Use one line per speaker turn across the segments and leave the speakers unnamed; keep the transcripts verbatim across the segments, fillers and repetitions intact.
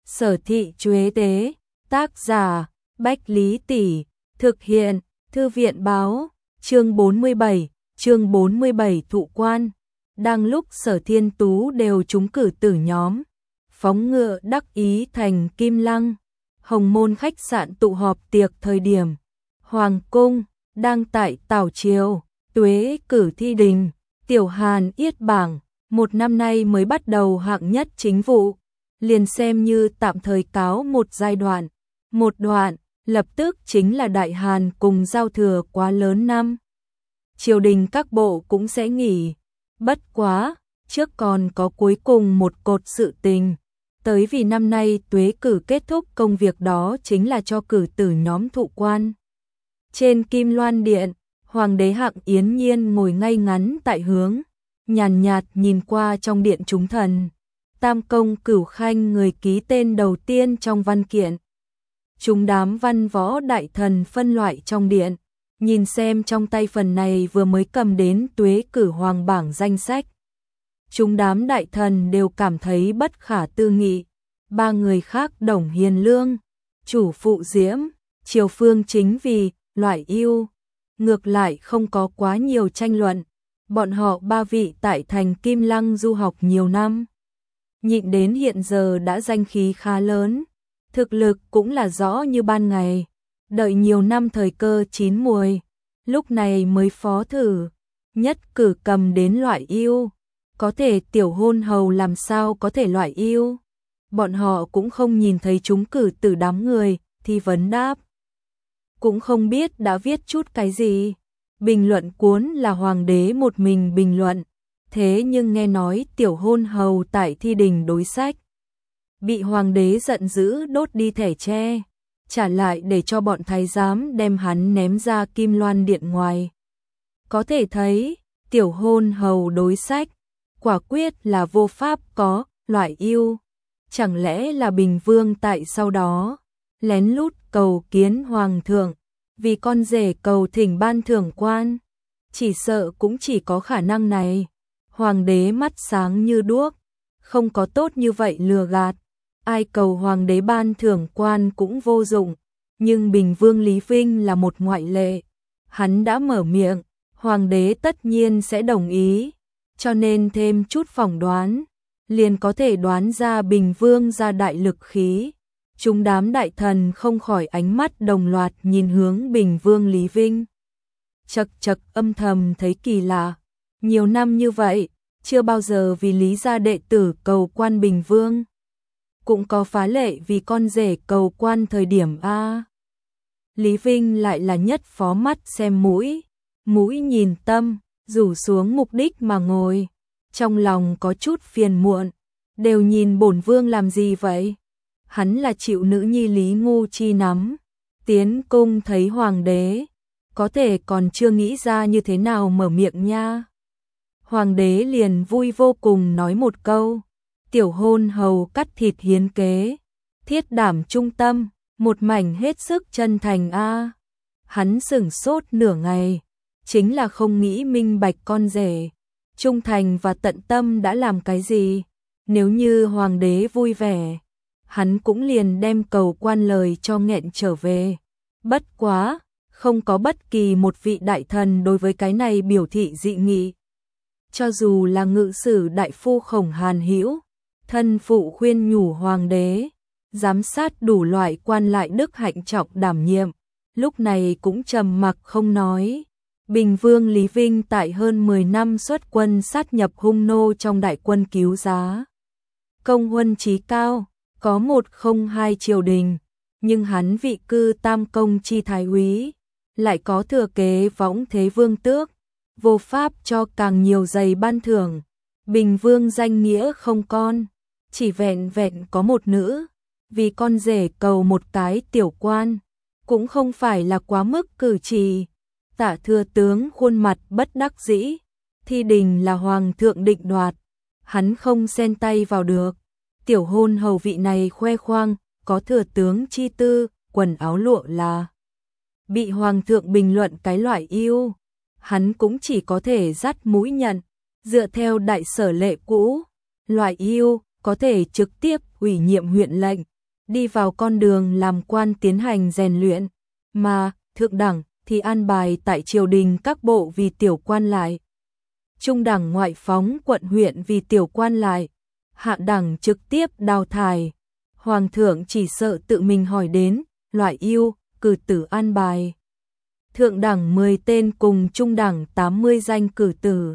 Sở thị Chuế Tế, tác giả, Bách Lý Tỷ, thực hiện, Thư viện báo, chương bốn mươi bảy, chương bốn mươi bảy thụ quan. Đang lúc Sở Thiên Tú đều trúng cử tử nhóm, phóng ngựa đắc ý thành Kim Lăng, Hồng Môn khách sạn tụ họp tiệc thời điểm. Hoàng cung, đang tại tảo triều, Tuế cử thi đình, Tiểu Hàn yết bảng, một năm nay mới bắt đầu hạng nhất chính vụ, liền xem như tạm thời cáo một giai đoạn. Một đoạn, lập tức chính là Đại Hàn cùng giao thừa quá lớn năm. Triều đình các bộ cũng sẽ nghỉ, bất quá, trước còn có cuối cùng một cột sự tình. Tới vì năm nay Tuế cử kết thúc công việc đó chính là cho cử tử nhóm thụ quan. Trên Kim Loan Điện, Hoàng đế Hạng Yến Nhiên ngồi ngay ngắn tại hướng, nhàn nhạt nhìn qua trong điện chúng thần. Tam công Cửu Khanh người ký tên đầu tiên trong văn kiện. Chúng đám văn võ đại thần phân loại trong điện, nhìn xem trong tay phần này vừa mới cầm đến Tuế cử hoàng bảng danh sách. Chúng đám đại thần đều cảm thấy bất khả tư nghị. Ba người khác Đồng Hiền Lương, Chủ Phụ Diễm, Triều Phương chính vì loại ưu, ngược lại không có quá nhiều tranh luận. Bọn họ ba vị tại thành Kim Lăng du học nhiều năm, nhịn đến hiện giờ đã danh khí khá lớn, thực lực cũng là rõ như ban ngày. Đợi nhiều năm thời cơ chín muồi, lúc này mới phó thử, nhất cử cầm đến loại ưu. Có thể tiểu hôn hầu làm sao có thể loại ưu. Bọn họ cũng không nhìn thấy chúng cử tử đám người, thì vấn đáp. Cũng không biết đã viết chút cái gì. Bình luận cuốn là hoàng đế một mình bình luận. Thế nhưng nghe nói tiểu hôn hầu tại thi đình đối sách, bị hoàng đế giận dữ đốt đi thẻ tre, trả lại để cho bọn thái giám đem hắn ném ra Kim Loan Điện ngoài. Có thể thấy, tiểu hôn hầu đối sách, quả quyết là vô pháp có loại ưu. Chẳng lẽ là Bình Vương tại sau đó lén lút cầu kiến hoàng thượng, vì con rể cầu thỉnh ban thưởng quan? Chỉ sợ cũng chỉ có khả năng này. Hoàng đế mắt sáng như đuốc, không có tốt như vậy lừa gạt. Ai cầu hoàng đế ban thưởng quan cũng vô dụng, nhưng Bình Vương Lý Vinh là một ngoại lệ. Hắn đã mở miệng, hoàng đế tất nhiên sẽ đồng ý, cho nên thêm chút phỏng đoán, liền có thể đoán ra Bình Vương ra đại lực khí. Chúng đám đại thần không khỏi ánh mắt đồng loạt nhìn hướng Bình Vương Lý Vinh. Chật chật âm thầm thấy kỳ lạ, nhiều năm như vậy, chưa bao giờ vì Lý gia đệ tử cầu quan Bình Vương. Cũng có phá lệ vì con rể cầu quan thời điểm A. Lý Vinh lại là nhất phó mắt xem mũi, mũi nhìn tâm, rủ xuống mục đích mà ngồi. Trong lòng có chút phiền muộn, đều nhìn bổn vương làm gì vậy? Hắn là chịu nữ nhi Lý Ngu Chi nắm, tiến cung thấy hoàng đế, có thể còn chưa nghĩ ra như thế nào mở miệng nha. Hoàng đế liền vui vô cùng nói một câu, tiểu hôn hầu cắt thịt hiến kế, thiết đảm trung tâm, một mảnh hết sức chân thành a. Hắn sửng sốt nửa ngày, chính là không nghĩ minh bạch con rể, trung thành và tận tâm đã làm cái gì. Nếu như hoàng đế vui vẻ, hắn cũng liền đem cầu quan lời cho nghẹn trở về. Bất quá, không có bất kỳ một vị đại thần đối với cái này biểu thị dị nghị. Cho dù là ngự sử đại phu Khổng Hàn Hữu, thân phụ khuyên nhủ hoàng đế, giám sát đủ loại quan lại đức hạnh trọng đảm nhiệm, lúc này cũng trầm mặc không nói. Bình Vương Lý Vinh tại hơn mười năm xuất quân sát nhập hung nô trong đại quân cứu giá, công huân chí cao, có một không hai triều đình, nhưng hắn vị cư tam công chi thái úy, lại có thừa kế võng thế vương tước, vô pháp cho càng nhiều giày ban thưởng. Bình Vương danh nghĩa không con, chỉ vẹn vẹn có một nữ, vì con rể cầu một cái tiểu quan, cũng không phải là quá mức cử chỉ. Tả thừa tướng khuôn mặt bất đắc dĩ, thi đình là hoàng thượng định đoạt, hắn không xen tay vào được. Tiểu hôn hầu vị này khoe khoang, có thừa tướng chi tư, quần áo lụa là bị hoàng thượng bình luận cái loại yêu, hắn cũng chỉ có thể dắt mũi nhận. Dựa theo đại sở lệ cũ, loại yêu có thể trực tiếp ủy nhiệm huyện lệnh, đi vào con đường làm quan tiến hành rèn luyện, mà thượng đẳng thì an bài tại triều đình các bộ vì tiểu quan lại. Trung đẳng ngoại phóng quận huyện vì tiểu quan lại, hạ đẳng trực tiếp đào thải. Hoàng thượng chỉ sợ tự mình hỏi đến, loại ưu, cử tử an bài. Thượng đẳng mười tên cùng trung đẳng tám mươi danh cử tử.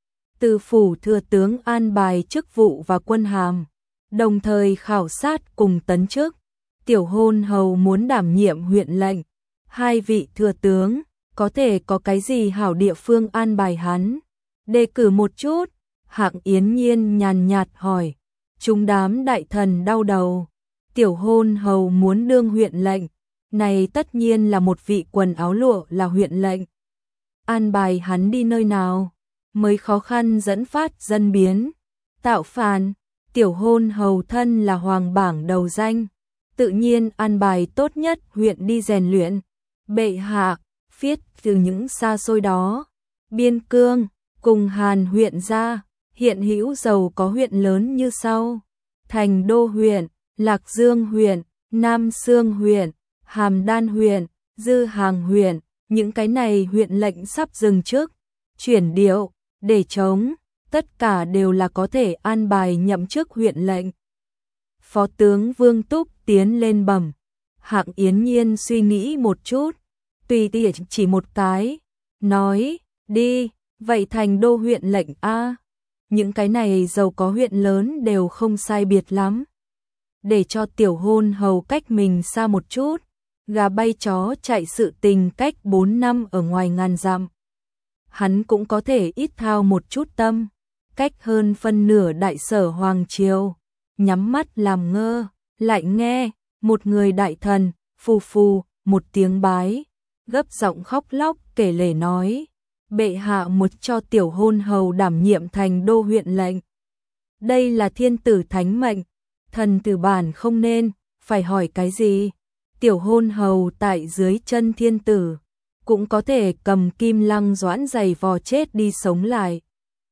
Từ phủ thừa tướng an bài chức vụ và quân hàm, đồng thời khảo sát cùng tấn chức. Tiểu hôn hầu muốn đảm nhiệm huyện lệnh, hai vị thừa tướng, có thể có cái gì hảo địa phương an bài hắn. Đề cử một chút, Hạng Yến Nhiên nhàn nhạt hỏi. Chúng đám đại thần đau đầu. Tiểu hôn hầu muốn đương huyện lệnh, này tất nhiên là một vị quần áo lụa là huyện lệnh. An bài hắn đi nơi nào, mới khó khăn dẫn phát dân biến, tạo phản. Tiểu hôn hầu thân là hoàng bảng đầu danh, tự nhiên an bài tốt nhất huyện đi rèn luyện. Bệ hạ, viết từ những xa xôi đó, Biên Cương, cùng Hàn huyện ra, hiện hữu giàu có huyện lớn như sau: Thành Đô huyện, Lạc Dương huyện, Nam Xương huyện, Hàm Đan huyện, Dư Hàng huyện. Những cái này huyện lệnh sắp dừng chức, chuyển điệu, để chống, tất cả đều là có thể an bài nhậm chức huyện lệnh. Phó tướng Vương Túc tiến lên bẩm. Hạng Yến Nhiên suy nghĩ một chút, tùy tiện chỉ một cái, nói, đi, vậy Thành Đô huyện lệnh a. Những cái này giàu có huyện lớn đều không sai biệt lắm. Để cho tiểu hôn hầu cách mình xa một chút, gà bay chó chạy sự tình cách bốn năm ở ngoài ngàn dặm. Hắn cũng có thể ít thao một chút tâm, cách hơn phân nửa đại sở hoàng triều, nhắm mắt làm ngơ, lại nghe một người đại thần phù phù một tiếng bái, gấp giọng khóc lóc kể lể nói: bệ hạ muốn cho tiểu hôn hầu đảm nhiệm Thành Đô huyện lệnh. Đây là thiên tử thánh mệnh, thần tử bản không nên phải hỏi cái gì. Tiểu hôn hầu tại dưới chân thiên tử, cũng có thể cầm kim lăng doãn giày vò chết đi sống lại.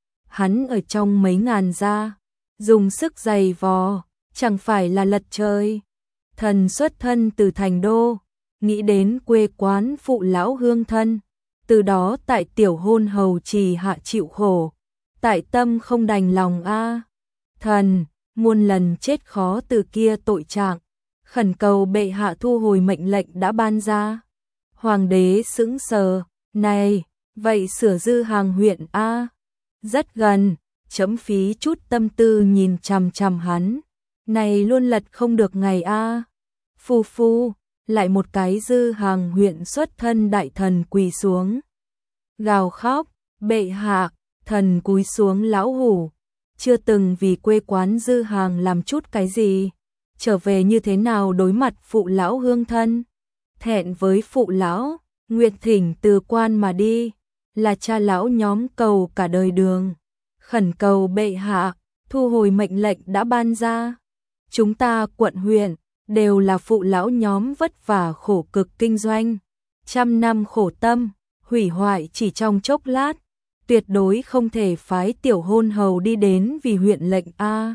Hắn ở trong mấy ngàn gia, dùng sức giày vò, chẳng phải là lật trời. Thần xuất thân từ Thành Đô, nghĩ đến quê quán phụ lão hương thân, từ đó tại tiểu hôn hầu trì hạ chịu khổ, tại tâm không đành lòng a. Thần muôn lần chết khó từ kia tội trạng, khẩn cầu bệ hạ thu hồi mệnh lệnh đã ban ra. Hoàng đế sững sờ, này, vậy sửa Dư Hàng huyện a? Rất gần, chấm phí chút tâm tư nhìn chằm chằm hắn, này luôn lật không được ngày a. Phu phu, lại một cái Dư Hàng huyện xuất thân đại thần quỳ xuống, gào khóc, bệ hạ, thần cúi xuống lão hủ, chưa từng vì quê quán Dư Hàng làm chút cái gì, trở về như thế nào đối mặt phụ lão hương thân. Thẹn với phụ lão, nguyện thỉnh từ quan mà đi, là cha lão nhóm cầu cả đời đường, khẩn cầu bệ hạ thu hồi mệnh lệnh đã ban ra. Chúng ta quận huyện đều là phụ lão nhóm vất vả khổ cực kinh doanh, trăm năm khổ tâm hủy hoại chỉ trong chốc lát, tuyệt đối không thể phái tiểu hôn hầu đi đến vì huyện lệnh a.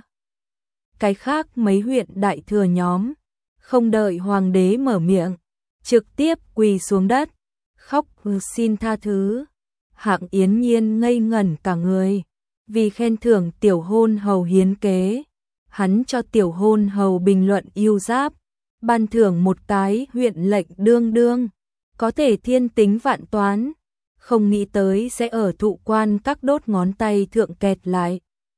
Cái khác mấy huyện đại thừa nhóm không đợi hoàng đế mở miệng, trực tiếp quỳ xuống đất, khóc xin tha thứ. Hạng Yến Nhiên ngây ngẩn cả người, vì khen thưởng tiểu hôn hầu hiến kế, hắn cho tiểu hôn hầu bình luận yêu giáp, ban thưởng một cái huyện lệnh đương đương, có thể thiên tính vạn toán, không nghĩ tới sẽ ở thụ quan các đốt ngón tay thượng kẹt lại.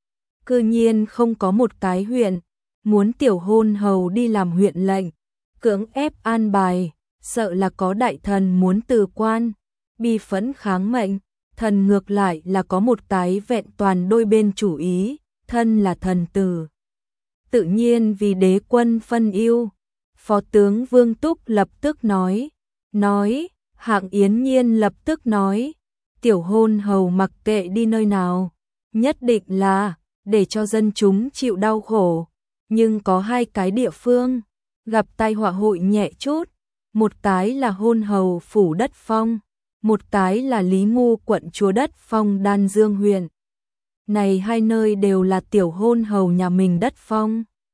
Cư nhiên không có một cái huyện muốn tiểu hôn hầu đi làm huyện lệnh, cưỡng ép an bài, sợ là có đại thần muốn từ quan, bi phẫn kháng mệnh. Thần ngược lại là có một cái vẹn toàn đôi bên chủ ý, thân là thần tử, tự nhiên vì đế quân phân ưu. Phó tướng Vương Túc lập tức nói, nói, Hạng Yến Nhiên lập tức nói, tiểu hôn hầu mặc kệ đi nơi nào, nhất định là để cho dân chúng chịu đau khổ, nhưng có hai cái địa phương gặp tai họa hội nhẹ chút, một cái là hôn hầu phủ Đất Phong, một cái là Lý Ngu quận chúa Đất Phong Đan Dương huyện. Này hai nơi đều là tiểu hôn hầu nhà mình Đất Phong.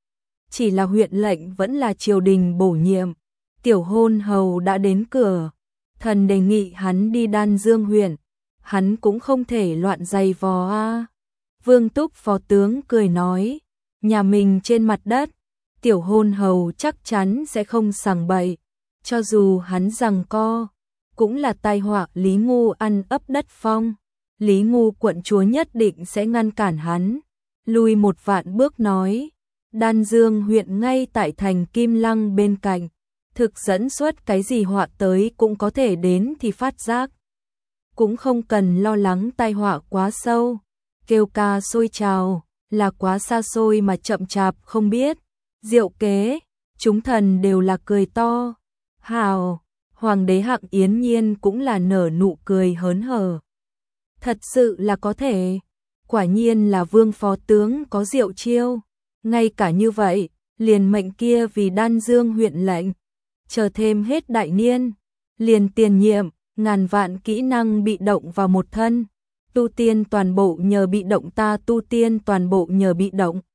chỉ là huyện lệnh vẫn là triều đình bổ nhiệm. Tiểu hôn hầu đã đến cửa, thần đề nghị hắn đi Đan Dương huyện, hắn cũng không thể loạn giày vò a. Vương Túc phó tướng cười nói, nhà mình trên mặt đất, tiểu hôn hầu chắc chắn sẽ không sằng bậy, cho dù hắn giằng co, cũng là tai họa Lý Ngu ăn ấp đất phong. Lý Ngu quận chúa nhất định sẽ ngăn cản hắn. Lùi một vạn bước nói, Đan Dương huyện ngay tại thành Kim Lăng bên cạnh, thực dẫn xuất cái gì họa tới cũng có thể đến thì phát giác. Cũng không cần lo lắng tai họa quá sâu. Kêu ca sôi trào, là quá xa xôi mà chậm chạp không biết. Diệu kế, chúng thần đều là cười to. Hào, Hoàng đế Hạng Yến Nhiên cũng là nở nụ cười hớn hở. Thật sự là có thể, quả nhiên là Vương phó tướng có diệu chiêu. Ngay cả như vậy, liền mệnh kia vì Đan Dương huyện lệnh, chờ thêm hết đại niên, liền tiền nhiệm, ngàn vạn kỹ năng bị động vào một thân. Tu tiên toàn bộ nhờ bị động, ta tu tiên toàn bộ nhờ bị động.